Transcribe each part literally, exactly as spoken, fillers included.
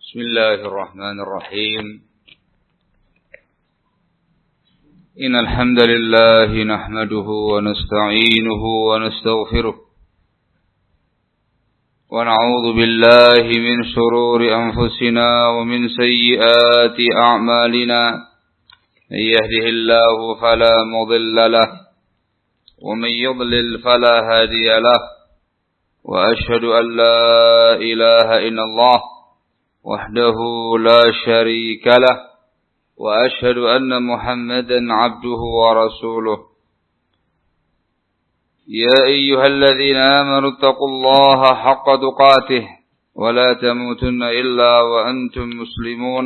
بسم الله الرحمن الرحيم إن الحمد لله نحمده ونستعينه ونستغفره ونعوذ بالله من شرور أنفسنا ومن سيئات أعمالنا من يهده الله فلا مضل له ومن يضلل فلا هادي له وأشهد أن لا إله إلا الله وحده لا شريك له وأشهد أن محمدا عبده ورسوله يا أيها الذين آمنوا اتقوا الله حق تقاته ولا تموتن إلا وأنتم مسلمون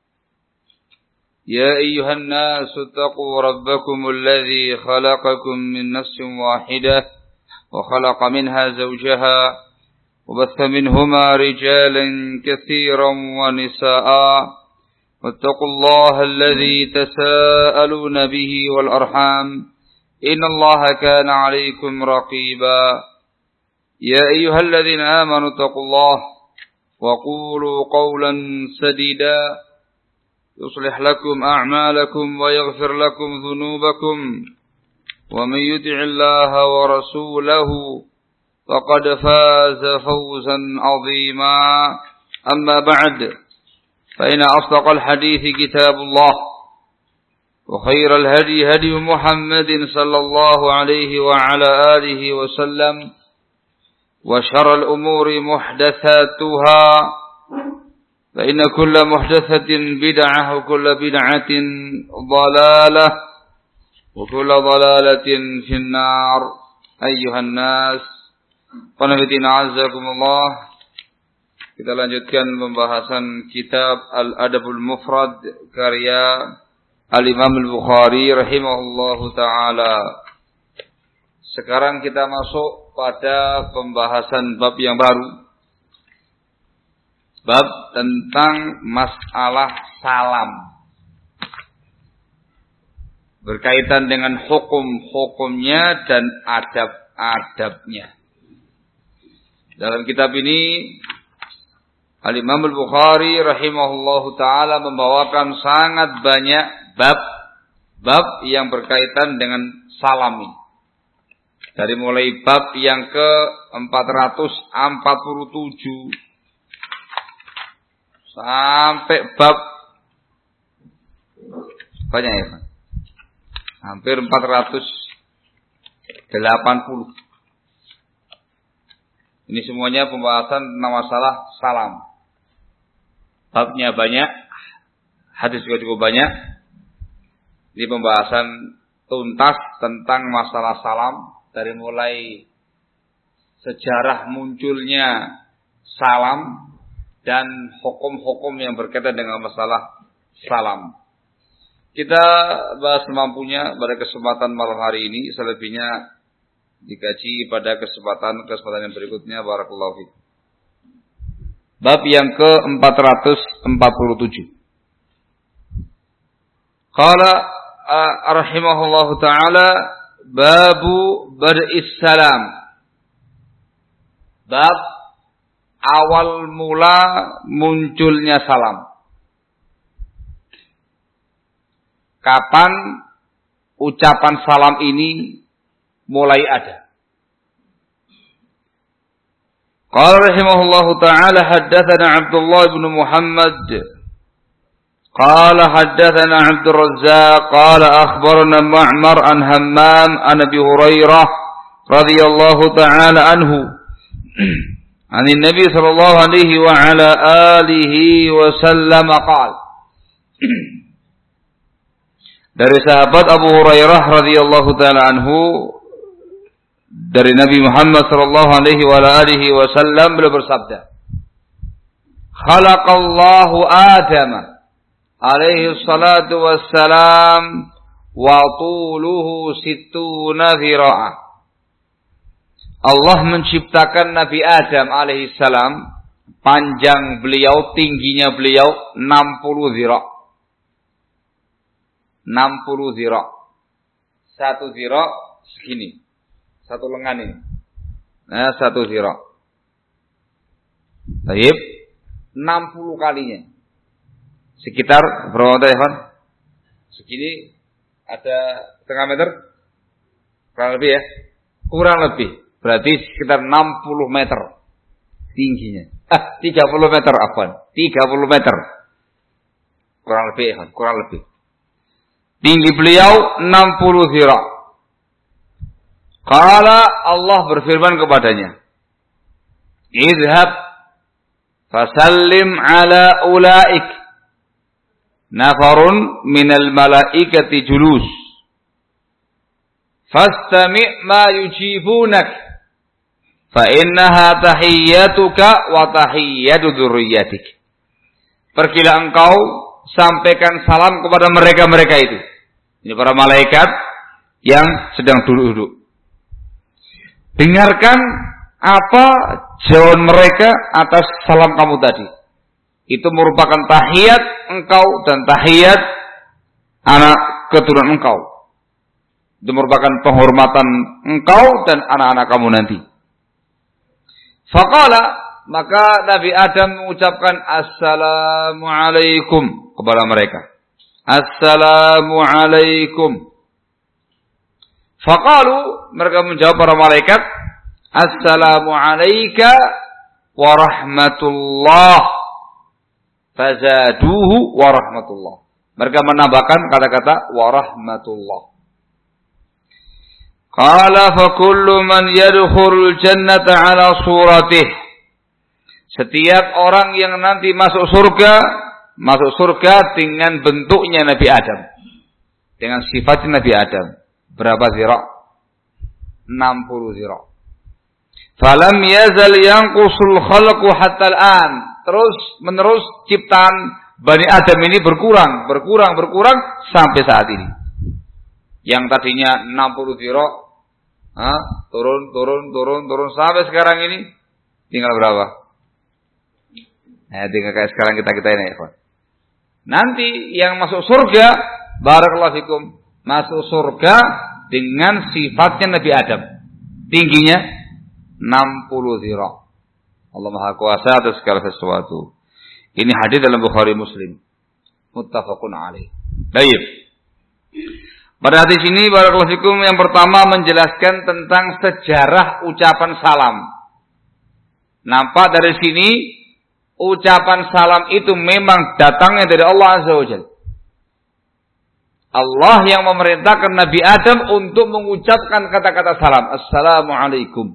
يا أيها الناس اتقوا ربكم الذي خلقكم من نفس واحدة وخلق منها زوجها وبث منهما رجالا كثيرا ونساء واتقوا الله الذي تساءلون به والأرحام إن الله كان عليكم رقيبا يا أيها الذين آمنوا اتقوا الله وقولوا قولا سديدا يصلح لكم أعمالكم ويغفر لكم ذنوبكم ومن يطع الله ورسوله فقد فاز فوزا عظيما أما بعد فإن أصدق الحديث كتاب الله وخير الهدي هدي محمد صلى الله عليه وعلى آله وسلم وشر الأمور محدثاتها فإن كل محدثة بدعة وكل بدعة ضلالة وكل ضلالة في النار أيها الناس Qanafitina azzakumullah. Kita lanjutkan pembahasan kitab Al-Adabul Mufrad karya Al-Imam Al-Bukhari rahimahullahu ta'ala. Sekarang kita masuk pada pembahasan bab yang baru. Bab tentang masalah salam. Berkaitan dengan hukum-hukumnya dan adab-adabnya. Dalam kitab ini Al-Imam Al-Bukhari rahimahullahu ta'ala membawakan sangat banyak bab-bab yang berkaitan dengan salam ini. Dari mulai bab yang ke empat ratus empat puluh tujuh sampai bab banyak ya Pak? Hampir empat ratus delapan puluh. Ini semuanya pembahasan tentang masalah salam. Babnya banyak, hadis juga cukup banyak. Ini pembahasan tuntas tentang masalah salam. Dari mulai sejarah munculnya salam dan hukum-hukum yang berkaitan dengan masalah salam. Kita bahas semampunya pada kesempatan malam hari ini. Selebihnya dikaji pada kesempatan-kesempatan yang berikutnya. Barakallahu fiik. Bab yang ke empat ratus empat puluh tujuh. Qala rahimahullahu ta'ala babu bad'is salam. Bab awal mula munculnya salam. Kapan ucapan salam ini mulai ada? Qala rahimahullahu ta'ala haddatsana Abdullah ibn Muhammad qala haddatsana Abdur Razzaq qala akhbarana Ma'mar an Hammam an Abi Hurairah radhiyallahu ta'ala anhu an Nabi sallallahu alaihi wa ala alihi wa sallam qala. Dari sahabat Abu Hurairah radhiyallahu ta'ala anhu, dari Nabi Muhammad sallallahu alaihi wa alihi wasallam beliau bersabda, "Khalaqallahu Adama alaihi salatu wassalam wa tuluhu sittuna dhira'a." Allah menciptakan Nabi Adam alaihi salam, panjang beliau, tingginya beliau enam puluh dhira'. enam puluh dhira'. Satu dhira' segini. Satu lengan ini. Nah, satu dhira'. Baik. enam puluh kalinya. Sekitar berapa meter ya, Pak? Segini ada setengah meter? Kurang lebih ya? Kurang lebih. Berarti sekitar enam puluh meter tingginya. Ah, tiga puluh meter, afwan. tiga puluh meter. Kurang lebih ya, kurang lebih. Tinggi beliau enam puluh zira'. Qala Allah berfirman kepadanya, "Idhhab fasallim ala ulaik nafarun minal malaikati julus. Fastami' ma yujibunak fa innaha tahiyyatuka wa tahiyyatu dzurriyyatik." Pergilah engkau sampaikan salam kepada mereka-mereka itu. Ini para malaikat yang sedang duduk-duduk. Dengarkan apa jawaban mereka atas salam kamu tadi. Itu merupakan tahiyat engkau dan tahiyat anak keturunan engkau. Itu merupakan penghormatan engkau dan anak-anak kamu nanti. Faqala, maka Nabi Adam mengucapkan Assalamualaikum kepada mereka. Assalamualaikum. Faqalu, mereka menjawab para malaikat, Assalamualaika wa rahmatullah. Fazaduhu wa rahmatullah. Mereka menambahkan kata-kata wa rahmatullah. Qala fa kullu man yadkhulul jannata ala suratih. Setiap orang yang nanti masuk surga, masuk surga dengan bentuknya Nabi Adam. Dengan sifatnya Nabi Adam. Berapa zira'? enam puluh zira'. Falam yazal yanqusul khalqu hatta al-an. Terus menerus ciptaan Bani Adam ini berkurang, berkurang, berkurang sampai saat ini. Yang tadinya enam puluh zira', ha, turun, turun, turun, turun sampai sekarang ini tinggal berapa? Nah, tinggal kayak sekarang kita-kita ini, ya, kawan. Nanti yang masuk surga, barakallahu fikum, masuk surga dengan sifatnya Nabi Adam. Tingginya enam puluh zira'. Allah Maha Kuasa atas segala sesuatu. Ini hadis dalam Bukhari Muslim. Muttafaqun alaih. Baik. Pada hadis ini barakallahu fikum yang pertama menjelaskan tentang sejarah ucapan salam. Nampak dari sini ucapan salam itu memang datangnya dari Allah Azza wa Jalla. Allah yang memerintahkan Nabi Adam untuk mengucapkan kata-kata salam. Assalamualaikum.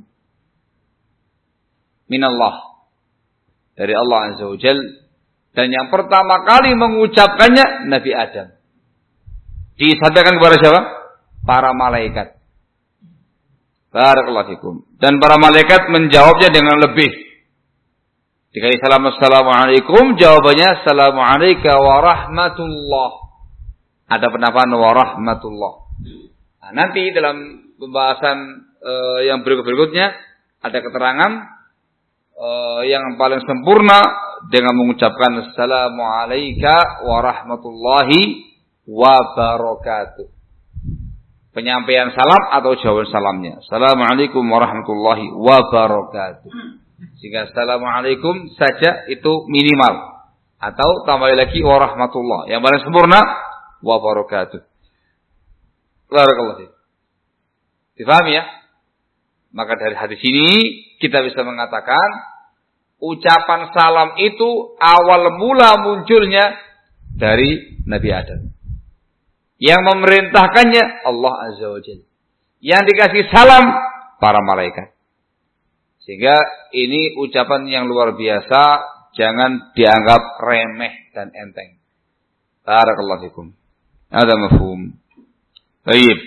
Minallah. Dari Allah Azza wa Jalla. Dan yang pertama kali mengucapkannya Nabi Adam. Disampaikan kepada siapa? Para malaikat. Barakallahu fikum. Dan para malaikat menjawabnya dengan lebih. Dikali salam assalamualaikum, jawabannya assalamualaikum warahmatullah. Ada penambahan warahmatullah. Nah, nanti dalam pembahasan uh, yang berikut-berikutnya ada keterangan uh, yang paling sempurna dengan mengucapkan assalamualaikum warahmatullahi wabarakatuh. Penyampaian salam atau jawaban salamnya. Assalamualaikum warahmatullahi wabarakatuh. Sehingga assalamualaikum saja itu minimal. Atau tambah lagi warahmatullah. Yang paling sempurna wabarakatuh. Barakallahu fiik. Difahami ya? Maka dari hadis ini kita bisa mengatakan ucapan salam itu awal mula munculnya dari Nabi Adam. Yang memerintahkannya Allah Azza wa Jalla. Yang dikasih salam para malaikat. Sehingga ini ucapan yang luar biasa, jangan dianggap remeh dan enteng. Barakallahu fikum. Ada mafhum. Baik.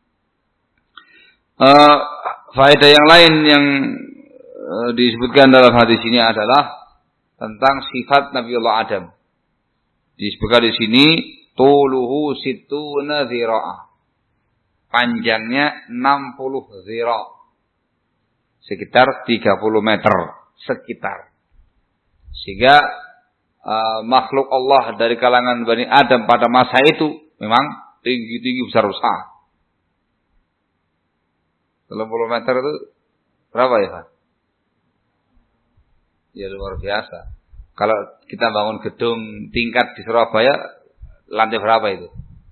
Uh, faedah yang lain yang uh, disebutkan dalam hadis ini adalah tentang sifat Nabiullah Adam. Disebutkan di sini tuluhu situna zira'ah. Panjangnya enam puluh zira'. Sekitar tiga puluh meter. Sekitar. Sehingga uh, makhluk Allah dari kalangan Bani Adam pada masa itu memang tinggi-tinggi besar-besar. tiga puluh meter itu berapa ya, Pak? Ya luar biasa. Kalau kita bangun gedung tingkat di Surabaya, lantai berapa itu?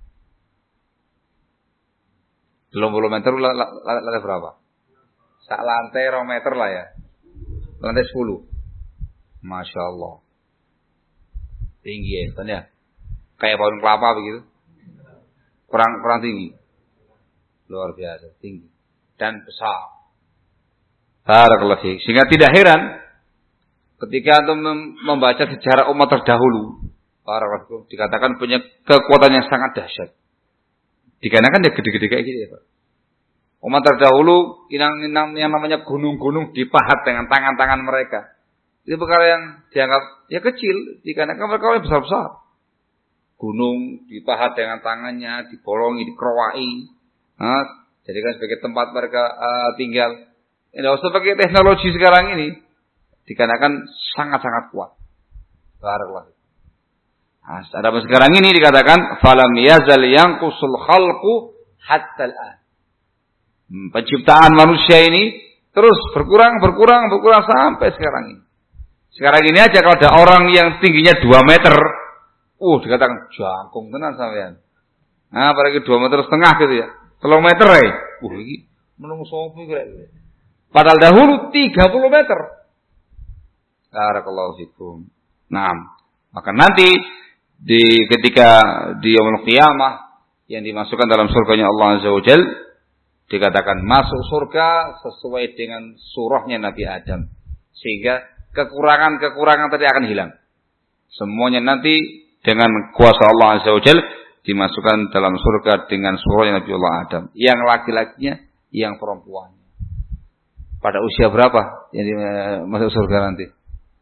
delapan puluh meter, lantai berapa? Sak lantai dua meter lah ya. Lantai sepuluh. Masya Allah. Tinggi ya, kan ya? Kayak pohon kelapa begitu. Kurang kurang tinggi. Luar biasa, tinggi. Dan besar. Barakallahu fiik. Sehingga tidak heran ketika antum membaca sejarah umat terdahulu, barakallahu dikatakan punya kekuatan yang sangat dahsyat. Dikarenakan dia gede-gede kayak gitu ya, Pak. Umat terdahulu yang, yang namanya gunung-gunung dipahat dengan tangan-tangan mereka. Itu perkara yang dianggap ya kecil, dikarenakan mereka yang besar-besar. Gunung dipahat dengan tangannya, dibolongi, dikerowai, nah, jadikan sebagai tempat mereka uh, tinggal. Tidak usah pakai teknologi sekarang ini, dikarenakan sangat-sangat kuat. Barakallahu. Nah, ada sekarang ini dikatakan falam yazal yanqusul khalqu hatta al-an. Penciptaan manusia ini terus berkurang, berkurang, berkurang sampai sekarang ini. Sekarang ini aja kalau ada orang yang tingginya dua meter, uh dikatakan jangkung tenan sampean. Nah, apalagi dua meter setengah gitu ya. tiga meter ya. Uh iki menungso opo iki. Padahal dahulu tiga puluh meter. Barakallahu fikum. Naam. Maka nanti di ketika di yaumul qiyamah yang dimasukkan dalam surganya Allah Azza wa Jalla dikatakan masuk surga sesuai dengan surahnya Nabi Adam. Sehingga kekurangan-kekurangan tadi akan hilang. Semuanya nanti dengan kuasa Allah Azza wa Jalla dimasukkan dalam surga dengan surahnya Nabi Allah Adam. Yang laki-lakinya, yang perempuannya. Pada usia berapa yang masuk surga nanti?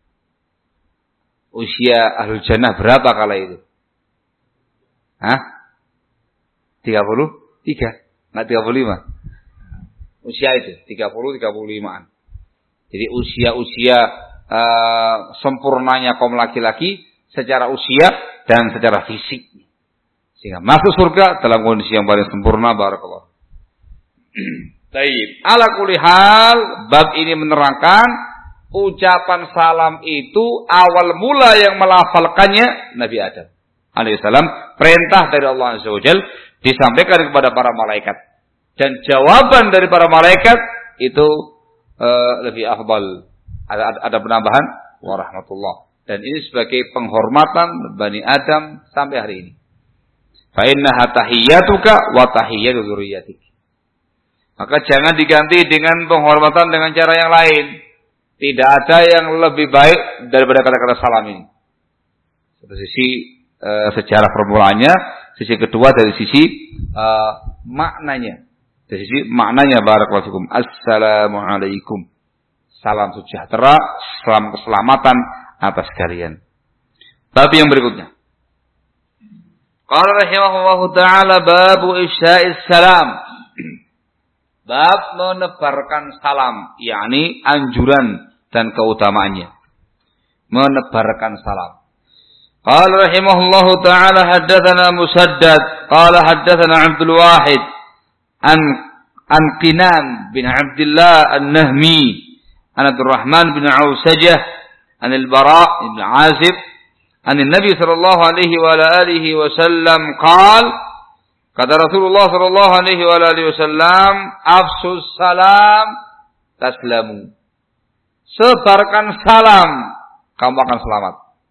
Usia ahlul jannah berapa kala itu? Hah? tiga puluh tiga? Enggak tiga puluh lima? Usia itu tiga puluh tiga puluh limaan. Jadi usia-usia uh, sempurnanya kaum laki-laki secara usia dan secara fisik. Sehingga masuk surga dalam kondisi yang paling sempurna. Barakallah. Baik. Ala kulli hal, bab ini menerangkan ucapan salam itu awal mula yang melafalkannya Nabi Adam alaihissalam. Perintah dari Allah Azza wa Jalla disampaikan kepada para malaikat. Dan jawaban dari para malaikat itu uh, lebih afdal. Ada, ada, ada penambahan warahmatullah. Dan ini sebagai penghormatan Bani Adam sampai hari ini. Fa innaha tahiyyatuka wa tahiyyatu dzurriyyatik. Maka jangan diganti dengan penghormatan dengan cara yang lain. Tidak ada yang lebih baik daripada kata-kata salam ini. Satu sisi uh, sejarah permulaannya, sisi kedua dari sisi uh, maknanya. Dari sisi maknanya barakallahu fikum. Assalamualaikum. Salam sejahtera, salam keselamatan atas kalian. Bab yang berikutnya. Qala rahimahullahu taala babu ifsya'is salam. Bab menebarkan salam, yakni anjuran dan keutamaannya. Menebarkan salam. Qala rahimahullahu taala haddatsana Musaddad, qala haddatsana Abdul Wahid an an Qinan bin Abdullah An-Nahmi, an Abdurrahman bin Ausajah, an Al-Bara' bin Azib, an Nabi sallallahu alaihi wa alihi wasallam qala, kata Rasulullah sallallahu alaihi wa alihi wasallam, afsus salam taslamu. Sebarkan salam, kamu akan selamat.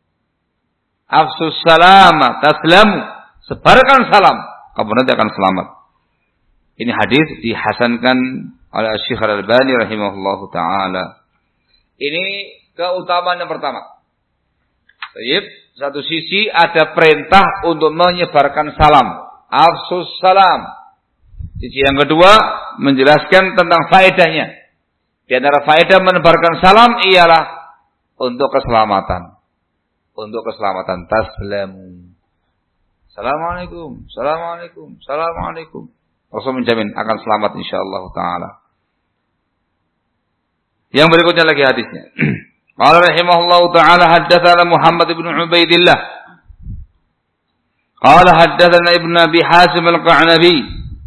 Afsus salam taslamu. Sebarkan salam, kamu nanti akan selamat. Ini hadis dihasankan oleh Syekh Al-Albani rahimahullahu taala. Ini keutamaan yang pertama. Baik, satu sisi ada perintah untuk menyebarkan salam, afsus salam. Sisi yang kedua menjelaskan tentang faedahnya. Di antara faedah menebarkan salam ialah untuk keselamatan. Untuk keselamatan. Taslamu. Assalamualaikum, Assalamualaikum, Assalamualaikum. Rasul menjamin akan selamat insyaallah taala. Yang berikutnya lagi hadisnya. Qala rahimahullahu taala haddatsana Muhammad bin Ubaidillah. Qala haddatsana Ibnu Abi Hazim Al-Qa'nabi.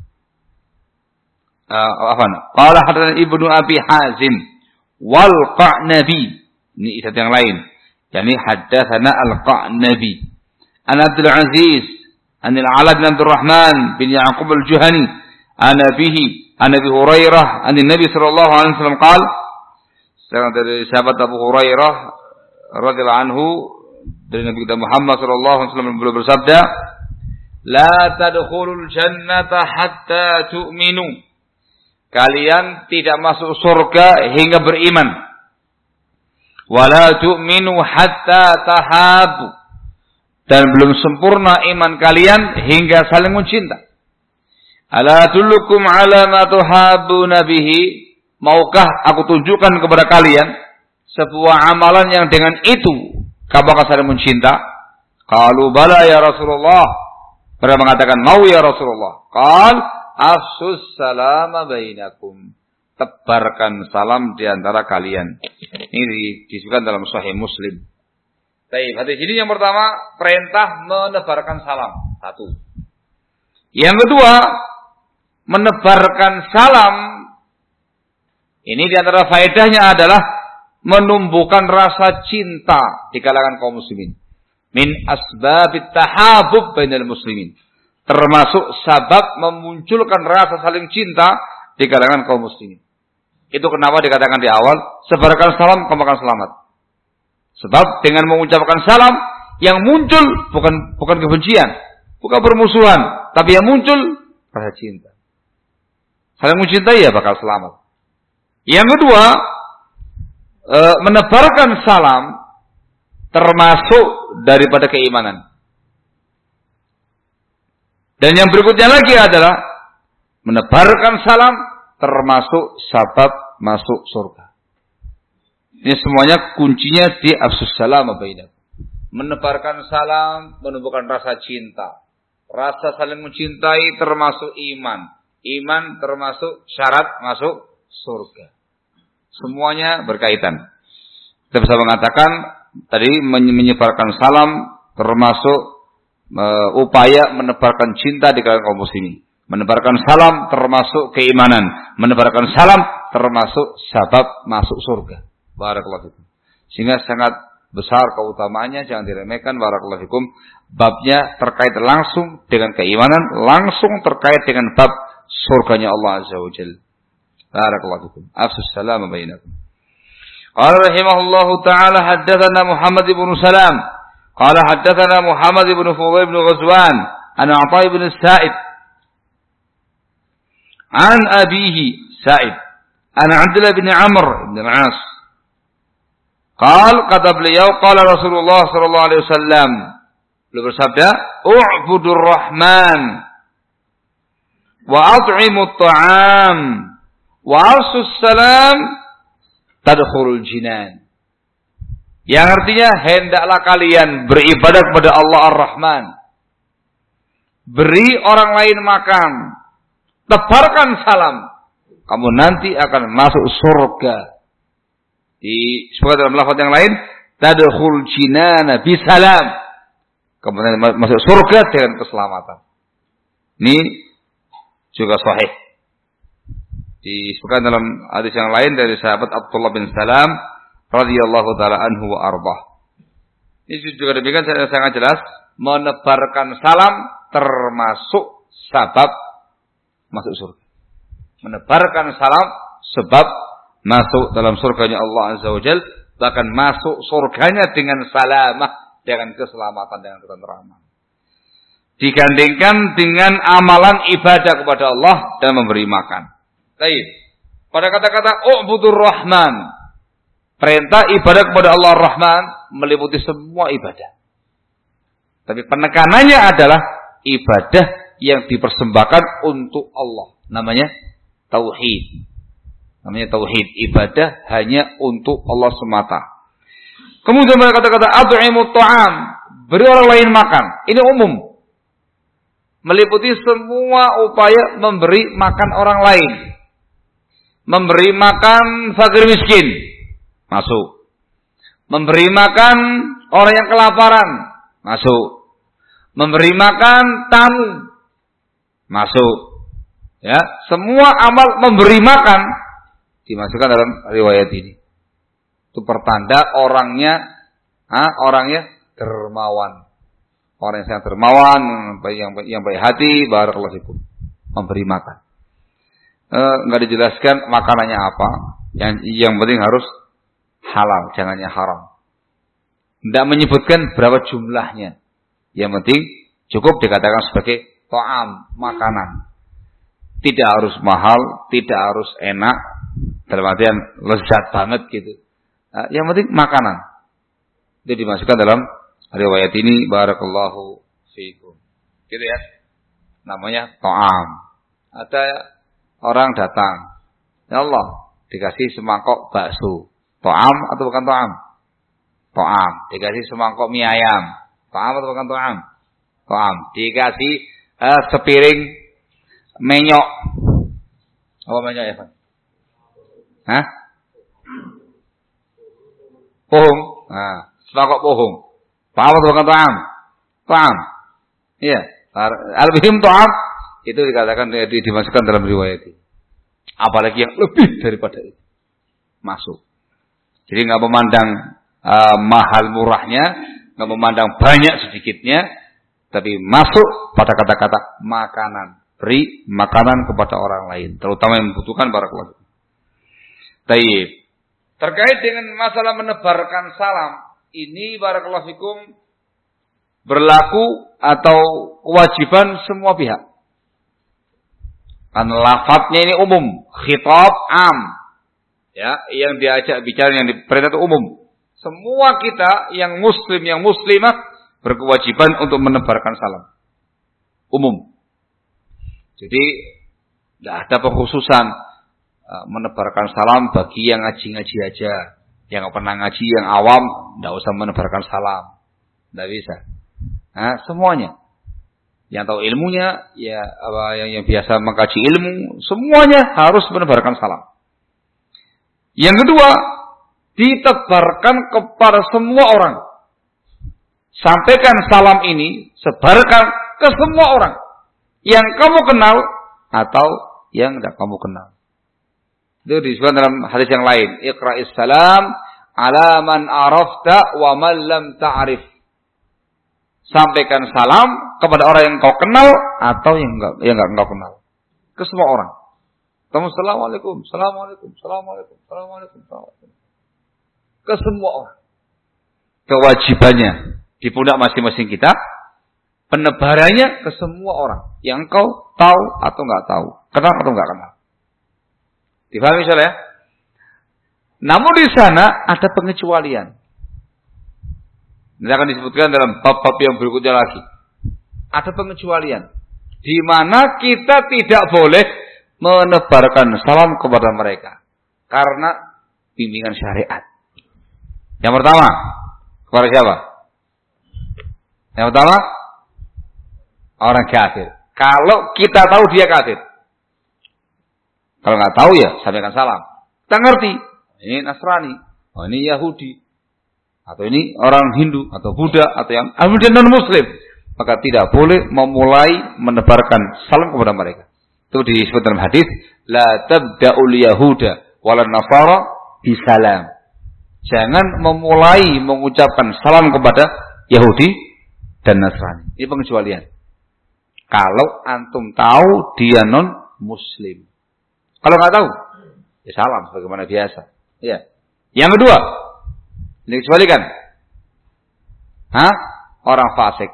Ah, afwan. Qala haddatsana Ibnu Abi Hazim wal Qa'nabi. Ini isnad yang lain. Yani haddatsana Al-Qa'nabi an Abdul Aziz an Al-Ala bin Abdul Rahman bin Ya'qub Al-Juhani an abihi an Abi Hurairah an Nabi sallallahu alaihi wasallam qala, dari sahabat Abu Hurairah radhiyallahu anhu dari Nabi kita Muhammad sallallahu alaihi wasallam beliau bersabda, la tadkhulul jannata hatta tu'minu. Kalian tidak masuk surga hingga beriman. Wala tu'minu hatta tahabu. Dan belum sempurna iman kalian hingga saling mencinta. Ala tullukum ala ma tuhabuna bihi. Maukah aku tunjukkan kepada kalian sebuah amalan yang dengan itu kamu akan saling mencinta? Qalu bala ya Rasulullah. Mereka mengatakan mau ya Rasulullah. Qal afsus salama bainakum. Tebarkan salam di antara kalian. Ini disebutkan dalam Sahih Muslim. Baik, hadis ini yang pertama, perintah menebarkan salam. Satu. Yang kedua, menebarkan salam. Ini di antara faedahnya adalah menumbuhkan rasa cinta di kalangan kaum muslimin. Min asbabit tahabub bainal muslimin. Termasuk sabab memunculkan rasa saling cinta di kalangan kaum muslimin. Itu kenapa dikatakan di awal, sebarkan salam, kamu akan selamat. Sebab dengan mengucapkan salam, yang muncul bukan bukan kebencian, bukan permusuhan, tapi yang muncul rasa cinta. Saling mencintai ya bakal selamat. Yang kedua, e, menebarkan salam termasuk daripada keimanan. Dan yang berikutnya lagi adalah menebarkan salam termasuk sabab masuk surga. Ini semuanya kuncinya di afsus salam bainakum. Menebarkan salam menumbuhkan rasa cinta. Rasa saling mencintai termasuk iman. Iman termasuk syarat masuk surga. Semuanya berkaitan. Kita bisa mengatakan tadi menyebarkan salam termasuk uh, upaya menebarkan cinta di kalangan kaum muslimin. Menebarkan salam termasuk keimanan. Menebarkan salam termasuk sabab masuk surga. Barakallahu fikum. Sehingga sangat besar keutamaannya, jangan diremehkan. Barakallahu fikum. Babnya terkait langsung dengan keimanan, langsung terkait dengan bab surganya Allah Azza wa Jalla. Barakallahu fikum. Afsus salam bainakum. Qala rahimahullahu ta'ala haddatsana Muhammad ibn Salam. Qala haddatsana Muhammad ibn Fudayl ibn Ghazwan an Atha ibn Sa'id an abihi Sa'id an Abdullah bin Amr bin Al-As. Qal kata beliau qala Rasulullah sallallahu alaihi wasallam, beliau bersabda, "U'budur Rahman wa at'imut ta'am wa afsus salam tadkhulul jinan." Yang artinya, hendaklah kalian beribadah kepada Allah Ar-Rahman, beri orang lain makan, tebarkan salam, kamu nanti akan masuk surga. Disebut dalam lafaz yang lain, tadkhul jinana bisalam, kamu nanti masuk surga dengan keselamatan. Ini juga sahih. Disebutkan dalam hadis yang lain dari sahabat Abdullah bin Salam radhiyallahu taala anhu wa arbah. Ini juga demikian sangat jelas, menebarkan salam termasuk sabab masuk surga. Menebarkan salam sebab masuk dalam surganya Allah Azza wa Jalla, bahkan masuk surganya dengan salamah, dengan keselamatan, dengan ketenteraman. Digandingkan dengan amalan ibadah kepada Allah dan memberi makan. Baik. Pada kata-kata u'budur Rahman, perintah ibadah kepada Allah Ar-Rahman meliputi semua ibadah. Tapi penekanannya adalah ibadah yang dipersembahkan untuk Allah. Namanya tauhid. Namanya tauhid. Ibadah hanya untuk Allah semata. Kemudian mereka kata-kata at'imut ta'am, beri orang lain makan. Ini umum. Meliputi semua upaya memberi makan orang lain. Memberi makan fakir miskin, masuk. Memberi makan orang yang kelaparan, masuk. Memberi makan tamu, masuk. Ya, semua amal memberi makan dimasukkan dalam riwayat ini. Itu pertanda orangnya Ah, orangnya dermawan. Orang yang sangat dermawan, yang yang baik hati, barakallahu fikum. Memberi makan. Enggak e, dijelaskan makanannya apa. Yang yang penting harus halal, jangannya haram. Tidak menyebutkan berapa jumlahnya. Yang penting cukup dikatakan sebagai ta'am, makanan. Tidak harus mahal, tidak harus enak, dalam artian lezat banget gitu. Nah, yang penting makanan. Itu dimasukkan dalam riwayat ini, barakallahu fiikum. Gitu ya. Namanya ta'am. Ada orang datang, ya Allah, dikasih semangkok bakso. Ta'am atau bukan ta'am? Ta'am. Dikasih semangkok mie ayam. Ta'am atau bukan ta'am? Ta'am. Dikasih uh, sepiring menyok. Apa menyok ya, Pak? Hah? Pohong. Nah, semangkok pohong. Ta'am atau bukan ta'am? Ta'am. Iya. Al-bihim ta'am itu dikatakan dimasukkan dalam riwayat ini. Apalagi yang lebih daripada itu masuk. Jadi nggak memandang uh, mahal murahnya, nggak memandang banyak sedikitnya, tapi masuk pada kata-kata makanan. Beri makanan kepada orang lain, terutama yang membutuhkan, barakallahu. Taib. Terkait dengan masalah menebarkan salam, ini barakallahu fikum berlaku atau kewajiban semua pihak. Karena lafadznya ini umum, khitab am. Ya, yang diajak bicara, yang diperintah itu umum. Semua kita yang muslim, yang muslimah berkewajiban untuk menebarkan salam. Umum. Jadi tidak ada pengkhususan uh, menebarkan salam bagi yang ngaji-ngaji aja. Yang nggak pernah ngaji, yang awam, tidak usah menebarkan salam. Tidak bisa. Nah, semuanya. Yang tahu ilmunya, ya apa yang, yang biasa mengkaji ilmu, semuanya harus menebarkan salam. Yang kedua, ditebarkan kepada semua orang. Sampaikan salam ini, sebarkan ke semua orang. Yang kamu kenal atau yang tidak kamu kenal. Itu disebut dalam hadis yang lain. Iqra'is salam ala man arafta wa man lam ta'rif. Sampaikan salam kepada orang yang kau kenal atau yang enggak yang enggak engkau kenal. Ke semua orang. Kamu assalamualaikum, assalamualaikum, assalamualaikum, assalamualaikum, assalamualaikum. Ke semua orang. Kewajibannya di pundak masing-masing kita, penebarannya ke semua orang yang kau tahu atau enggak tahu, kenal atau enggak kenal. Dipahami misalnya? Namun di sana ada pengecualian. Ini akan disebutkan dalam bab-bab yang berikutnya lagi. Ada pengecualian. Di mana kita tidak boleh menebarkan salam kepada mereka. Karena bimbingan syariat. Yang pertama, kepada siapa? Yang pertama, orang kafir. Kalau kita tahu dia kafir. Kalau nggak tahu ya, sampaikan salam. Kita ngerti. Ini Nasrani. Oh, ini Yahudi. Atau ini orang Hindu, atau Buddha, atau yang kemudian non-Muslim. Maka tidak boleh memulai menebarkan salam kepada mereka. Itu disebut dalam hadis, la tabda'ul yahuda wala nasara bisalam. Jangan memulai mengucapkan salam kepada Yahudi dan Nasrani. Ini pengecualian. Kalau antum tahu dia non-Muslim. Kalau nggak tahu, ya salam sebagaimana biasa. Ya. Yang kedua, ini kecualikan. Hah? Orang fasik.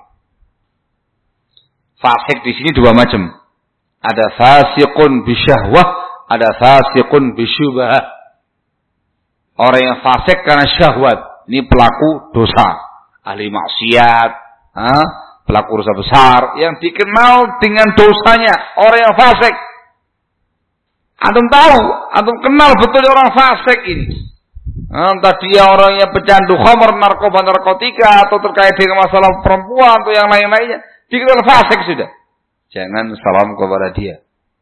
Fasik di sini dua macam. Ada fasiqun bisyahwah, ada fasiqun bisyubhah. Orang yang fasik karena syahwat, ini pelaku dosa, ahli maksiat, hah? Pelaku dosa besar yang dikenal dengan dosanya, orang yang fasik. Antum tahu, antum kenal betul orang fasik ini. Entah dia orang yang pecandu khamr, narkoba, narkotika, atau terkait dengan masalah perempuan atau yang lain-lainnya, dikenal fasik sudah. Jangan salam kepada dia.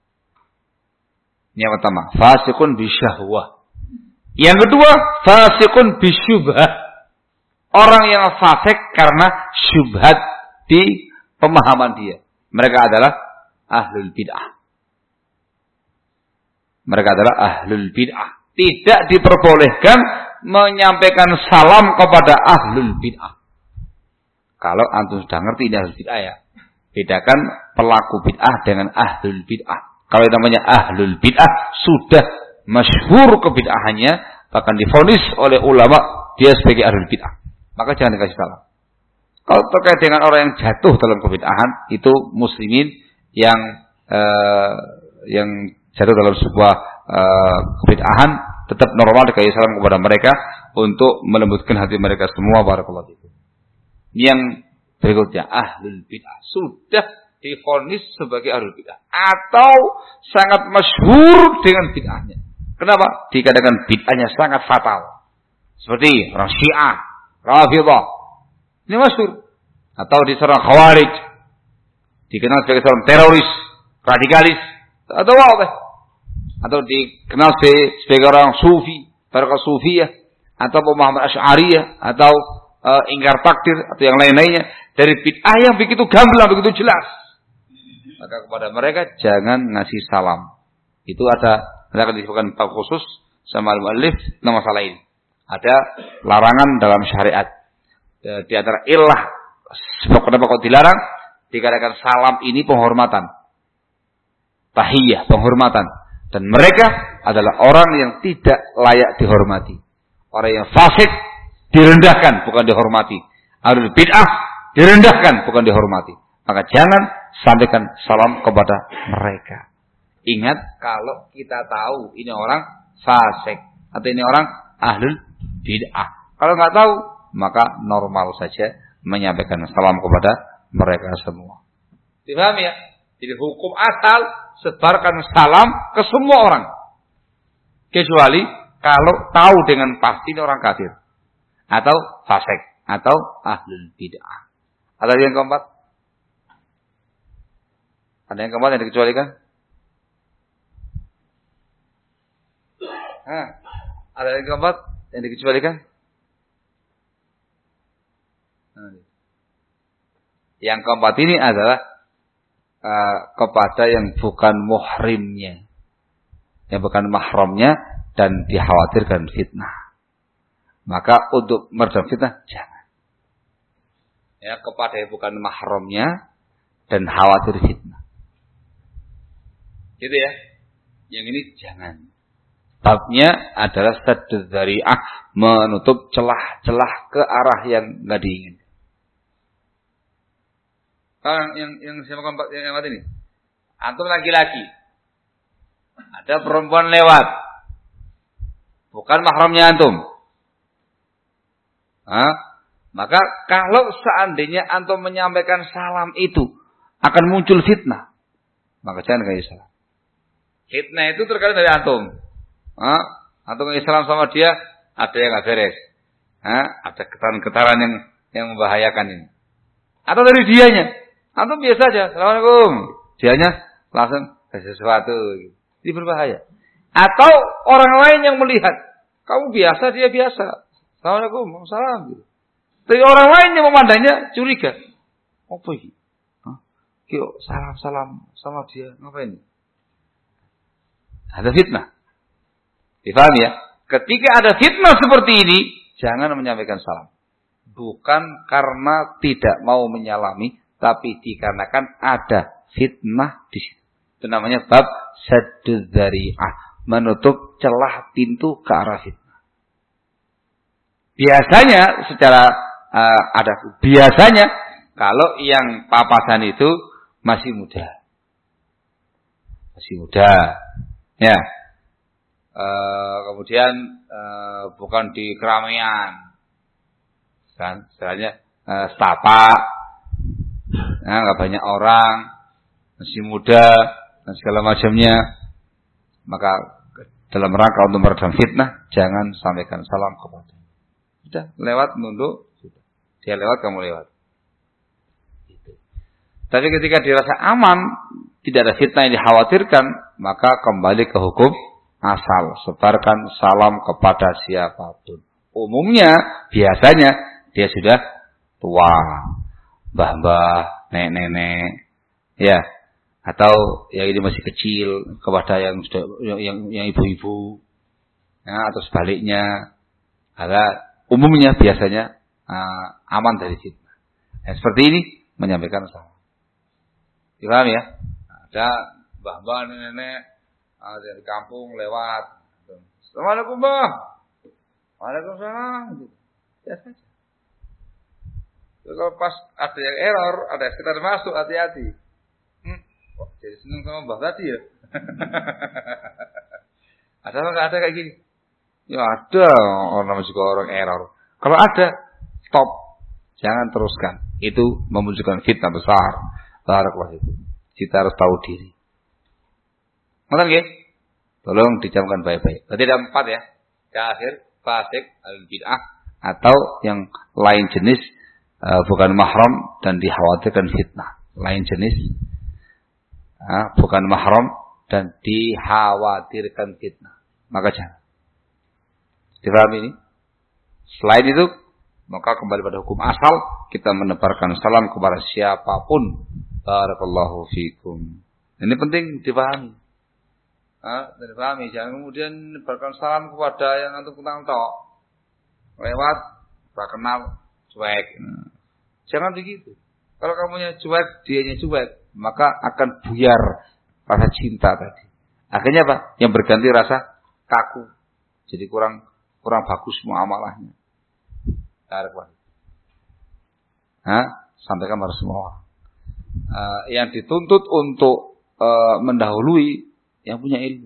Yang pertama, fasikun bisyahwah. Yang kedua, fasikun bisyubhah. Orang yang fasik karena syubhat di pemahaman dia. Mereka adalah ahlul bid'ah. Mereka adalah ahlul bid'ah. Tidak diperbolehkan menyampaikan salam kepada ahlul bid'ah. Kalau antum sudah ngerti ini ahlul bid'ah ya, bedakan pelaku bid'ah dengan ahlul bid'ah. Kalau yang namanya ahlul bid'ah sudah masyhur kebid'ahannya, bahkan divonis oleh ulama dia sebagai ahlul bid'ah, maka jangan dikasih salam. Kalau terkait dengan orang yang jatuh dalam kebid'ahan, itu muslimin yang uh, yang jatuh dalam sebuah uh, kebid'ahan, tetap normal dikasih salam kepada mereka untuk melembutkan hati mereka semua. Barakallahu fikum. Yang berikutnya, ahlul bid'ah sudah divonis sebagai ahlul bid'ah atau sangat masyhur dengan bid'ahnya. Kenapa? Dikatakan bid'ahnya sangat fatal. Seperti orang Syiah, Rafidhah. Ini masyhur. Atau di seorang Khawarij, dikenal sebagai seorang teroris, radikalis, atau apa? Atau dikenal sebagai orang sufi, Tariqah Sufiyah, atau pemahaman Asy'ariyah, atau uh, ingkar takdir, atau yang lain-lainnya dari bid'ah yang begitu gamblang, begitu jelas. Maka kepada mereka jangan ngasih salam. Itu ada, akan disebutkan bab khusus sama al-muallif nama masalah ini. Ada larangan dalam syariat. Di antara illah sebab kenapa kok dilarang, dikatakan salam ini penghormatan, tahiyah penghormatan, dan mereka adalah orang yang tidak layak dihormati, orang yang fasik direndahkan bukan dihormati, ahlul bid'ah direndahkan bukan dihormati. Maka jangan sampaikan salam kepada mereka. Ingat, kalau kita tahu ini orang fasik atau ini orang ahlul bid'ah, kalau nggak tahu maka normal saja menyampaikan salam kepada mereka semua. Dipahami ya? Jadi hukum asal sebarkan salam ke semua orang. Kecuali kalau tahu dengan pasti ini orang kafir atau fasik atau ahlul bid'ah. Ada yang keempat? Ada yang keempat yang dikecualikan? Hah? Ada yang keempat yang dikecualikan? Yang keempat ini adalah uh, kepada yang bukan muhrimnya, yang bukan mahramnya dan dikhawatirkan fitnah. Maka untuk meredam fitnah jangan. Ya, kepada yang bukan mahramnya dan khawatir fitnah. Gitu ya. Yang ini jangan. Babnya adalah sadd dzari'ah, menutup celah-celah ke arah yang enggak diinginkan. Kalau yang yang siapa keempat yang keempat ini? Antum laki-laki. Ada perempuan lewat. Bukan mahramnya antum. Hah? Maka kalau seandainya antum menyampaikan salam itu akan muncul fitnah, maka jangan kasih salam. Fitnah itu terkadang dari antum. Hah? Antum kasih salam sama dia, ada yang enggak beres. Hah? Ada getaran-getaran yang yang membahayakan ini. Atau dari dianya. Antum biasa aja, assalamualaikum. Dianya langsung kasih sesuatu. Ini berbahaya. Atau orang lain yang melihat, kamu biasa, dia biasa. Assalamualaikum, salam. Tapi orang lain yang memandangnya curiga. Apa ini? Kyo salam-salam sama dia, ngapain? Ada fitnah. Dipahami ya? Ketika ada fitnah seperti ini, jangan menyampaikan salam. Bukan karena tidak mau menyalami, tapi dikarenakan ada fitnah di situ. Itu namanya bab sadd dzari'ah, menutup celah pintu ke arah fitnah. Biasanya secara uh, ada biasanya kalau yang papasan itu masih muda. Masih muda. Ya. Uh, kemudian uh, bukan di keramaian. Kan, istilahnya uh, setapak. Nah, nggak banyak orang, masih muda dan segala macamnya. Maka dalam rangka untuk meredam fitnah, jangan sampaikan salam kepada. Sudah lewat nunduk, sudah. Dia lewat, kamu lewat. Gitu. Tapi ketika dirasa aman, tidak ada fitnah yang dikhawatirkan, maka kembali ke hukum asal, sebarkan salam kepada siapapun. Umumnya, biasanya dia sudah tua, mbah-mbah, nenek-nenek, ya, atau yang ini masih kecil kepada yang sudah yang yang ibu-ibu, ya, atau sebaliknya. Ada umumnya biasanya uh, aman dari fitnah. Nah, seperti ini menyampaikan salam. Dipaham ya? Ada mbah-mbah nenek uh, dari kampung lewat. Assalamualaikum Mbah. Waalaikumsalam. Biasa saja. Kalau pas ada yang error, ada yang sekitar masuk, hati-hati. Hmm, kok jadi seneng sama Mbah tadi ya? Ada apa nggak ada kayak gini? Ya ada, orang juga orang error. Kalau ada, stop, jangan teruskan. Itu memunculkan fitnah besar. Barakallahu itu. Kita harus tahu diri. Ngerti nggih? Tolong dicamkan baik-baik. Berarti ada empat ya. Kafir, fasik, al-bid'ah, atau yang lain jenis uh, bukan mahram dan dikhawatirkan fitnah. Lain jenis uh, bukan mahram dan dikhawatirkan fitnah. Maka jangan. Dipahami ini? Selain itu, maka kembali pada hukum asal, kita menebarkan salam kepada siapapun. Barakallahu fikum. Ini penting dipahami. Ah, dipahami. Jangan kemudian menebarkan salam kepada yang antum kenal tok. Lewat, tak kenal, cuek. Nah, jangan begitu. Kalau kamunya cuek, dianya cuek, maka akan buyar rasa cinta tadi. Akhirnya apa? Yang berganti rasa kaku. Jadi kurang kurang bagus muamalahnya. Nah, sampaikan pada semua orang. Uh, yang dituntut untuk uh, mendahului yang punya ilmu.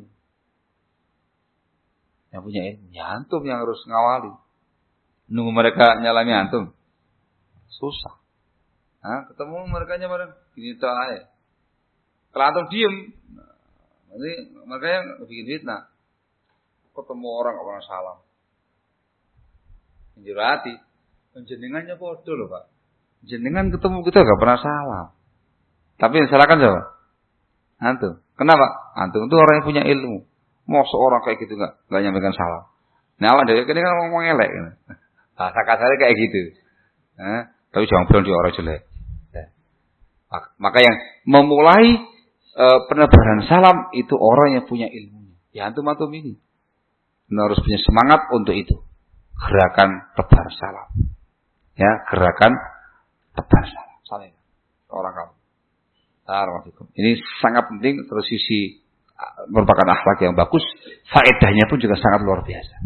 Yang punya ilmu. Ya antum yang harus ngawali. Nunggu mereka nyalami antum. Susah. Nah, ketemu mereka nyalami. Gini tak aja. Kalau antum diem. Nanti mereka yang bikin fitnah. Ketemu orang gak pernah salam. Menjuru hati. Jenengannya bodoh loh Pak. Jenengan ketemu kita gak pernah salam. Tapi yang salahkan siapa? Antum. Kenapa? Antum itu orang yang punya ilmu. Mau seorang kayak gitu gak, gak nyampaikan salam. Nah awak dari ini kan ngomong elek. Bahasa kasarnya kayak gitu. Nah, tapi jangan bilang dia orang jelek. Maka yang memulai e, penebaran salam itu orang yang punya ilmu. Ya antum-antum ini. Nah, harus punya semangat untuk itu. Gerakan tebar salam. Ya, gerakan tebar salam. Salam. Orang kamu. Assalamualaikum. Ini sangat penting terus sisi merupakan akhlak yang bagus, faedahnya pun juga sangat luar biasa.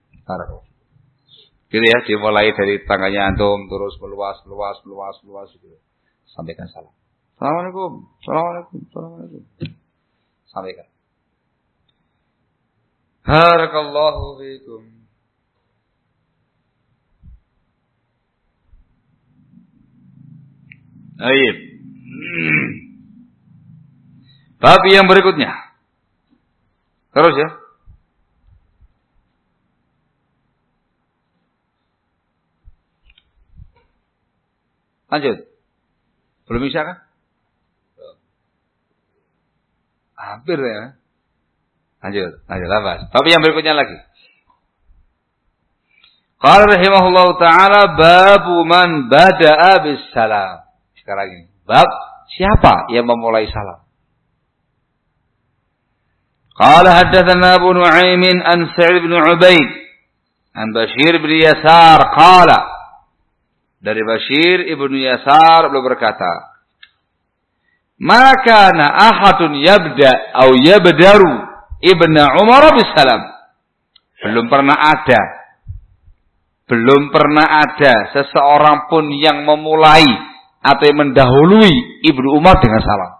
Gitu ya, dimulai dari tangannya antum terus meluas, meluas, meluas, meluas gitu. Sampaikan salam. Assalamualaikum. Assalamualaikum. Assalamualaikum. Sampaikan. Barakallahu fiikum. Baik. Bab yang berikutnya. Terus ya. Lanjut. Belum bisa kan? Hampir ya. Lanjut. Lanjut apa? Bab yang berikutnya lagi. Qala rahimahullahu ta'ala babu man bada'a bis salam. Sekarang ini. Bab siapa yang memulai salam? Qala haddatsana Abu Nu'aim an Sa'id bin Ubaid an Bashir bin Yasar qala dari Bashir ibnu Yasar beliau berkata ma kana ahadun yabda atau yabdaru ibnu Umar bis salam belum pernah ada belum pernah ada seseorang pun yang memulai atau yang mendahului Ibnu Umar dengan salam.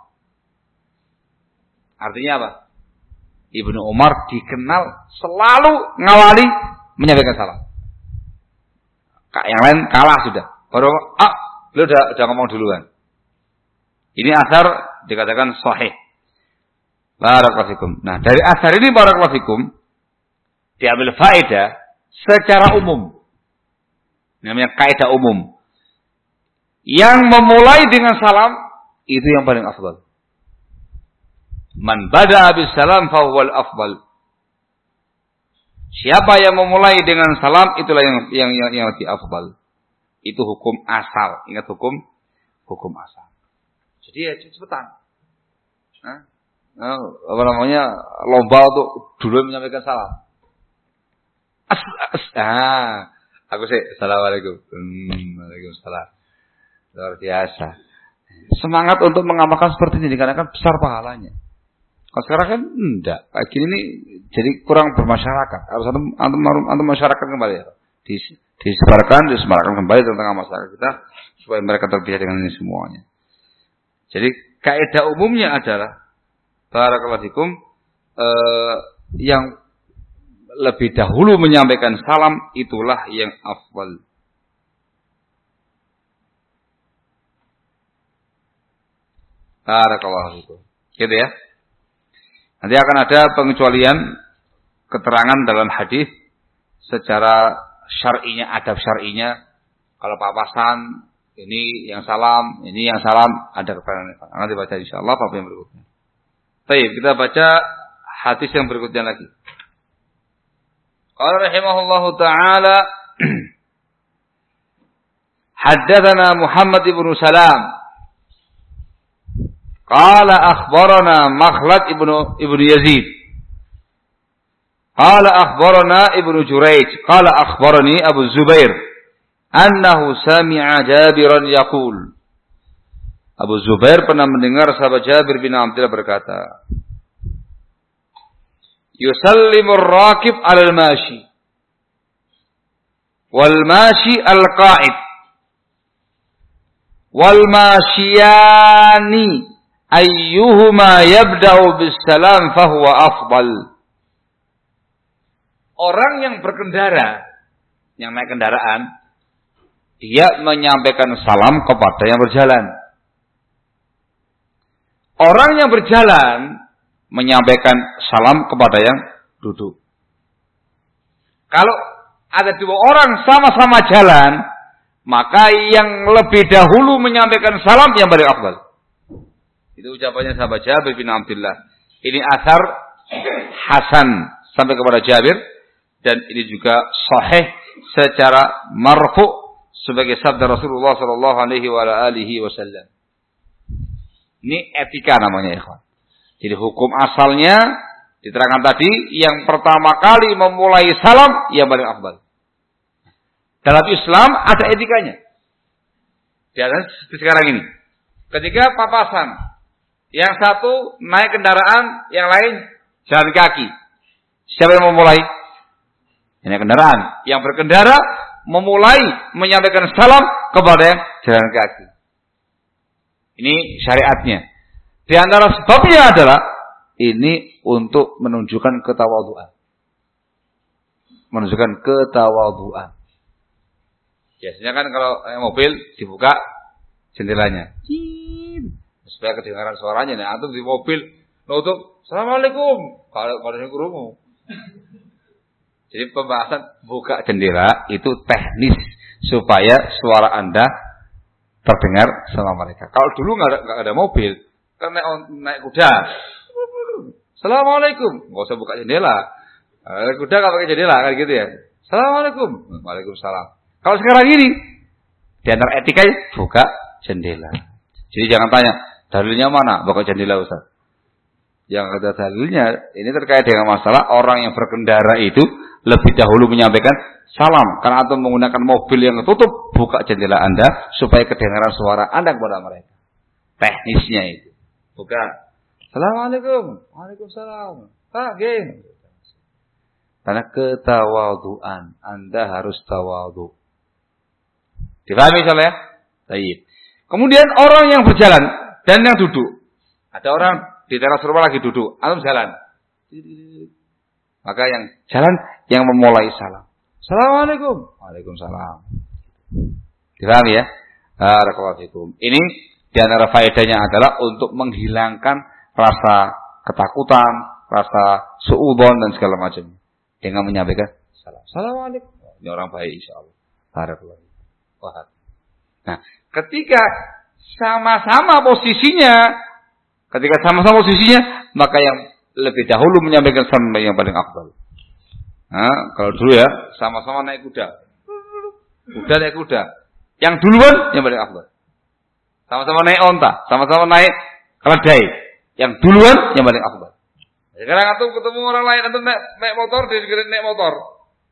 Artinya apa? Ibnu Umar dikenal selalu ngawali menyampaikan salam. Kak yang lain kalah sudah. Baru ah, lu udah udah ngomong duluan. Ini asar dikatakan sahih. Barakallahu fikum. Nah, dari asar ini barakallahu fikum diambil faedah secara umum. Namanya kaidah umum. Yang memulai dengan salam itu yang paling afdal. Man bada'a bis salam fa huwal afdal. Siapa yang memulai dengan salam itulah yang yang yang, yang lebih afdal. Itu hukum asal. Ingat hukum hukum asal. Jadi ya cepetan. Nah, apa namanya? Lomba untuk dulu menyampaikan salam. As, as, ah, aku sih, assalamualaikum. Hmm, waalaikumsalam. Luar biasa. Semangat untuk mengamalkan seperti ini karena kan besar pahalanya. Kalau sekarang kan enggak. Kayak gini nih jadi kurang bermasyarakat. Harus antum antum antum masyarakat kembali ya. Dis, disebarkan, disebarkan kembali tentang masyarakat kita supaya mereka terbiasa dengan ini semuanya. Jadi kaidah umumnya adalah barakallahu fikum eh, yang lebih dahulu menyampaikan salam itulah yang afdal. Barakallahu fikum. Gitu ya. Nanti akan ada pengecualian keterangan dalam hadis secara syar'inya, adab syar'inya. Kalau papasan ini yang salam, ini yang salam, ada keterangan. Nanti baca insyaallah bab yang berikutnya. Baik, kita baca hadis yang berikutnya lagi. Qala rahimahullahu taala haddatsana Muhammad ibn Salam qala akhbarana Makhlad ibnu ibnu Yazid qala akhbarana Ibnu Jurayj qala akhbarani Abu Zubair annahu sami'a Jabiran yaqul. Abu Zubair pernah mendengar sahabat Jabir bin Abdullah berkata, yusallimur rakib 'alal mashi wal mashi al qa'id wal mashiyani ayyuhuma yabda'u bis salam fahuwa afdal. Orang yang berkendara, yang naik kendaraan, dia menyampaikan salam kepada yang berjalan. Orang yang berjalan menyampaikan salam kepada yang duduk. Kalau ada dua orang sama-sama jalan, maka yang lebih dahulu menyampaikan salam yang paling afdal. Itu ucapannya sahabat Jabir bin Abdullah. Ini asar hasan sampai kepada Jabir dan ini juga sahih secara marfu sebagai sabda Rasulullah sallallahu alaihi wasallam. Ini etika namanya, ikhwan. Jadi hukum asalnya diterangkan tadi, yang pertama kali memulai salam yang paling afdal. Dalam Islam ada etikanya. Di sekarang ini, ketika papasan, yang satu naik kendaraan, yang lain jalan kaki. Siapa yang memulai? Ini kendaraan. Yang berkendara memulai menyampaikan salam kepada yang jalan kaki. Ini syariatnya. Di antara sebabnya adalah ini untuk menunjukkan ketawaduan. Menunjukkan ketawaduan. Biasanya kan kalau mobil dibuka jendelanya, supaya kedengaran suaranya. Nah, antum di mobil nutup, assalamualaikum. Kalau pada yang kerumu. Jadi pembahasan buka jendela itu teknis supaya suara Anda terdengar sama mereka. Kalau dulu nggak ada, ada mobil, kan naik, naik kuda. Assalamualaikum. Nggak usah buka jendela. Naik kuda nggak pakai jendela kan gitu ya. Assalamualaikum. Waalaikumsalam. Kalau sekarang ini di antara etikanya buka jendela. Jadi jangan tanya dalilnya mana buka jendela Ustaz. Yang ada dalilnya ini terkait dengan masalah orang yang berkendara itu lebih dahulu menyampaikan salam karena antum menggunakan mobil yang tertutup, buka jendela Anda supaya kedengaran suara Anda kepada mereka. Teknisnya itu. Buka. Assalamualaikum. Waalaikumsalam. Ah, gini. Karena ketawaduan, Anda harus tawadhu. Difahami soalnya? Baik. Kemudian orang yang berjalan dan yang duduk. Ada orang di teras rumah lagi duduk, antum jalan. Maka yang jalan yang memulai salam. Assalamualaikum. Waalaikumsalam. Difahami ya? Barakallahu fikum. Ini di antara faedahnya adalah untuk menghilangkan rasa ketakutan, rasa suudzon dan segala macam dengan menyampaikan salam. Assalamualaikum. Ini orang baik insyaallah. Barakallahu. Wah. Nah, ketika sama-sama posisinya, ketika sama-sama posisinya, maka yang lebih dahulu menyampaikan salam yang paling afdal. Nah, kalau dulu ya, sama-sama naik kuda. Kuda naik kuda. Yang duluan yang paling afdal. Sama-sama naik onta, sama-sama naik keledai. Yang duluan yang paling afdal. Sekarang antum ketemu orang lain, antum naik, naik motor, dia naik motor.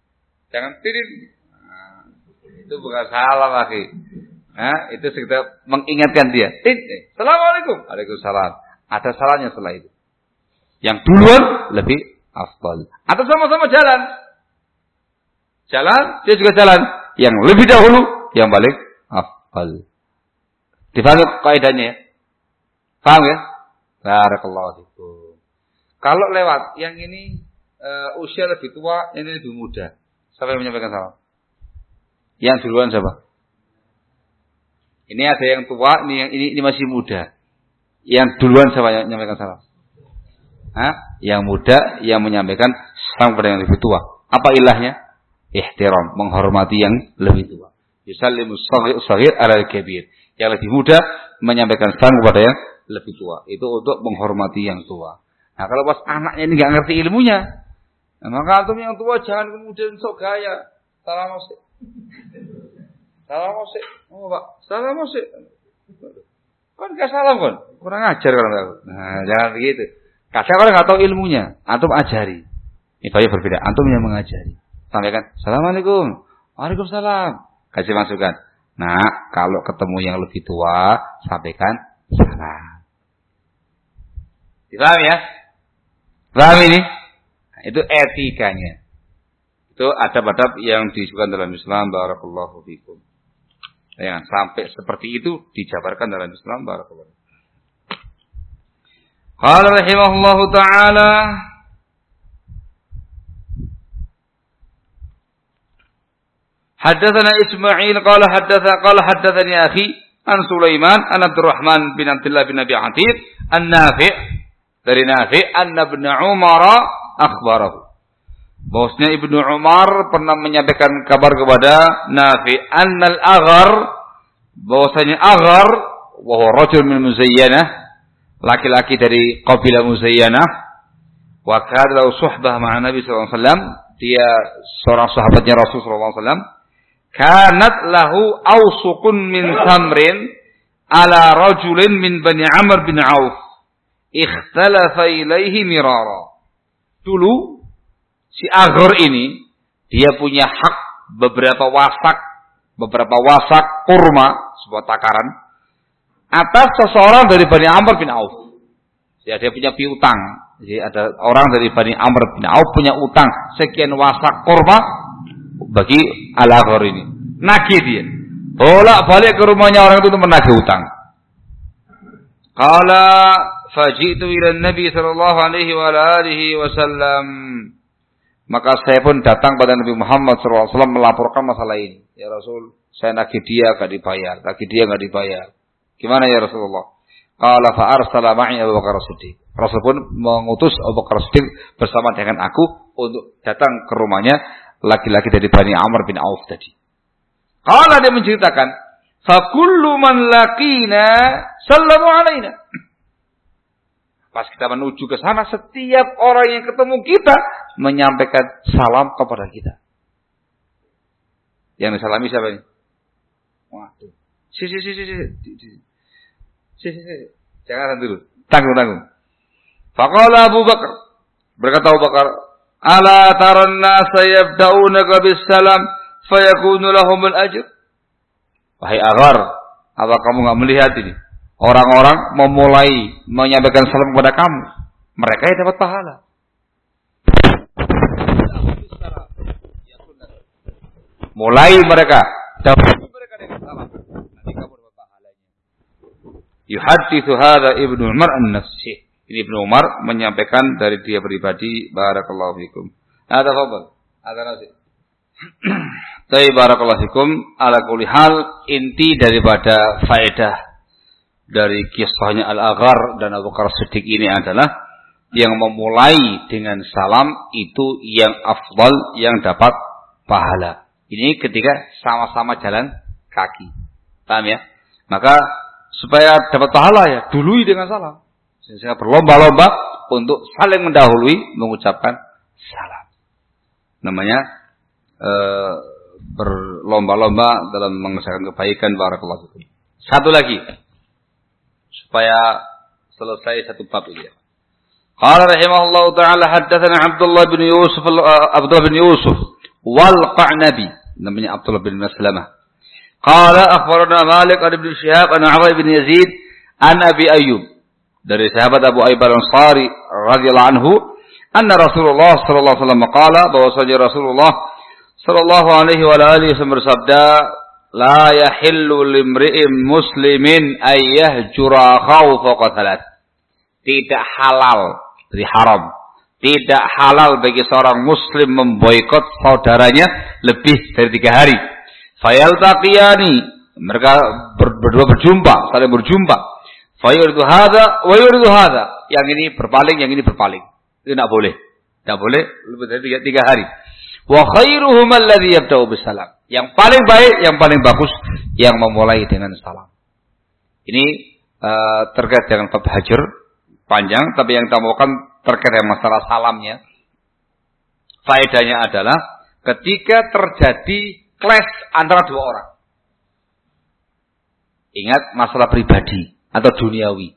Jangan tirin. Nah, itu bukan salam lagi. Nah, itu sekedar mengingatkan dia. Tin, Assalamualaikum. Waalaikumsalam. Ada salahnya setelah itu. Yang duluan lebih afdal. Atau sama-sama jalan. Jalan, dia juga jalan. Yang lebih dahulu, yang balik afdal. Dipahami kaidahnya ya? Paham ya? Barakallahu fikum. Kalau lewat, yang ini uh, usia lebih tua, yang ini lebih muda. Siapa yang menyampaikan salam? Yang duluan siapa? Ini ada yang tua, ini yang ini, ini masih muda. Yang duluan siapa yang menyampaikan salam? Hah? Yang muda yang menyampaikan salam kepada yang lebih tua. Apa ilahnya? Ihtiram, menghormati yang lebih tua. Yusallimu shaghir ala al-kabir. Yang lebih muda menyampaikan salam kepada yang lebih tua. Itu untuk menghormati yang tua. Nah, kalau pas anaknya ini enggak ngerti ilmunya, nah, maka antum yang tua jangan kemudian sok gaya. Salam osik. Salam osik. Oh, Pak. Salam osik. Kan enggak salam kan? Kurang ajar kalau enggak. Nah, jangan begitu. Kadang orang enggak tahu ilmunya, antum ajari. Ini banyak berbeda. Antum yang mengajari. Sampaikan, Assalamualaikum. Waalaikumsalam. Kasih masukan. Nah, kalau ketemu yang lebih tua, sampaikan salam. Dipahami ya? Paham ini? Nah, itu etikanya. Itu adab-adab yang disebutkan dalam Islam. Barakallahu fikum. Jangan sampai seperti itu dijabarkan dalam Islam. Barakallahu. Qala rahimahullahu ta'ala. Haddatsana Ismail qala haddatsa qala haddatsani akhi an Sulaiman an Abdurrahman bin Abdullah bin Abi Atib an-Nafi' dari Nafi' anna Ibnu Umar akhbarahu. Bahwasanya Ibnu Umar pernah menyampaikan kabar kepada Nafi' annal aghar, bahwasanya aghar wa huwa rajul min Muzayyanah, laki-laki dari kabilah Muzayyanah, wa kana lahu suhbah ma'a Nabi sallallahu alaihi wasallam, dia seorang sahabatnya Rasul sallallahu alaihi wasallam. Kanat lahu awsuqun min tamrin ala rajulin min Bani Amr bin Auf. Ikhtalafa ilaihi mirara. Dulu si Aghar ini dia punya hak beberapa wasak, beberapa wasak kurma, sebuah takaran atas seseorang dari Bani Amr bin Auf. Ya, dia punya piutang. Jadi ada orang dari Bani Amr bin Auf punya utang sekian wasak kurma bagi Al-Aghar ini. Nagih dia. Bolak-balik ke rumahnya orang itu untuk menagih utang. Qala faji'tu ila Nabi sallallahu alaihi wa alihi wasallam. Maka saya pun datang pada Nabi Muhammad sallallahu alaihi wasallam melaporkan masalah ini. Ya Rasul, saya nagih dia enggak dibayar, nagih dia enggak dibayar. Gimana ya Rasulullah? Qala fa arsala ma'i Abu Bakar As-Siddiq. Rasul pun mengutus Abu Bakar As-Siddiq bersama dengan aku untuk datang ke rumahnya laki-laki dari Bani Amr bin Auf tadi. Qala, dia menceritakan, fa kullu man laqina sallamu alaina. Pas kita menuju ke sana, setiap orang yang ketemu kita menyampaikan salam kepada kita. Yang disalami siapa ini? Waduh. Si si si si si. Si si si. Jangan dulu. Tanggung tanggung. Faqala Abu Bakar. Berkata Abu Bakar, ala taran nasa yabda'unaka bis salam fayakunu lahumul ajr. Wahai Aghar, apa kamu enggak melihat ini? Orang-orang memulai menyampaikan salam kepada kamu, mereka yang dapat pahala. Mulai mereka dapat mereka dengan salam, nanti kamu dapat pahalanya. Yuhadditsu hadza Ibnu Umar an-Nafsi. Ini Ibnu Umar menyampaikan dari dia pribadi. Barakallahu fikum. Ada apa? Ada nasi. Tapi barakallahu fikum, ala kulli hal, inti daripada faedah dari kisahnya Al-Aghar dan Abu Bakar Siddiq ini adalah yang memulai dengan salam itu yang afdal, yang dapat pahala. Ini ketika sama-sama jalan kaki. Paham ya? Maka supaya dapat pahala ya, dului dengan salam. Sehingga berlomba-lomba untuk saling mendahului mengucapkan salam. Namanya e, berlomba-lomba dalam mengerjakan kebaikan. Barakallahu fikum. Satu lagi supaya selesai satu bab ini. Qala rahimahullahu ta'ala haddatsana Abdullah bin Yusuf Abdullah bin Yusuf wal Qa'nabi, namanya Abdullah bin Maslamah. Qala akhbarana Malik an Ibnu Syihab an Uwais bin Yazid an Abi Ayyub, dari sahabat Abu Ayyub Al-Ansari radhiyallahu anhu, anna Rasulullah sallallahu alaihi wasallam qala, bahwasanya Rasulullah sallallahu alaihi wa alihi wasallam bersabda, la yahillu limri'in muslimin ay yahjura akhahu fawqa thalath. Tidak halal, jadi haram. Tidak halal bagi seorang muslim memboikot saudaranya lebih dari tiga hari. Fayaltaqiyani, mereka ber, berdua berjumpa, saling berjumpa. Fayuridu hadza wa yuridu hadza. Yang ini berpaling, yang ini berpaling. Itu tidak boleh. Tidak boleh lebih dari tiga, tiga hari. Wa khairuhum alladhi yabda'u bisalam. Yang paling baik, yang paling bagus yang memulai dengan salam. Ini uh, terkait dengan bab hajar panjang, tapi yang kita maukan terkait dengan masalah salamnya. Faedahnya adalah ketika terjadi clash antara dua orang. Ingat masalah pribadi atau duniawi.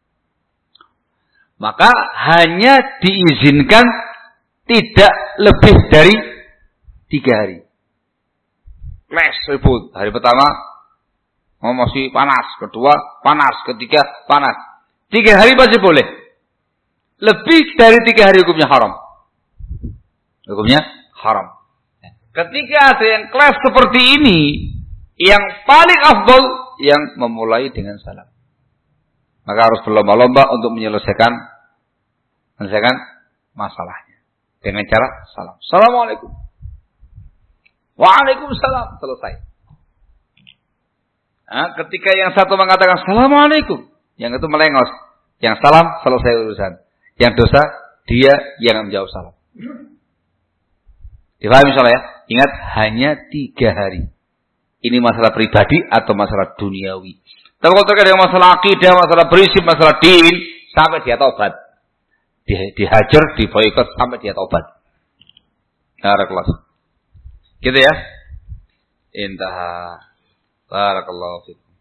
Maka hanya diizinkan tidak lebih dari tiga hari. Clash ribut. Hari pertama oh, masih panas, kedua panas, ketiga panas. Tiga hari masih boleh. Lebih dari tiga hari hukumnya haram. Hukumnya haram. Ketika ada yang clash seperti ini, yang paling afdal yang memulai dengan salam. Maka harus berlomba-lomba untuk menyelesaikan menyelesaikan masalahnya dengan cara salam. Assalamualaikum. Waalaikumsalam. Selesai. Nah, ketika yang satu mengatakan Assalamualaikum, yang itu melengos. Yang salam, selesai urusan. Yang dosa, dia yang menjawab salam. Dipahami soalnya ya? Ingat, hanya tiga hari. Ini masalah pribadi atau masalah duniawi. Tapi kalau terkait dengan masalah akidah, masalah prinsip, masalah din, sampai dia taubat. Di, dihajar, diboikot, sampai dia taubat. Barakallahu. Gitu ya. Intaha. Barakallahu fiikum.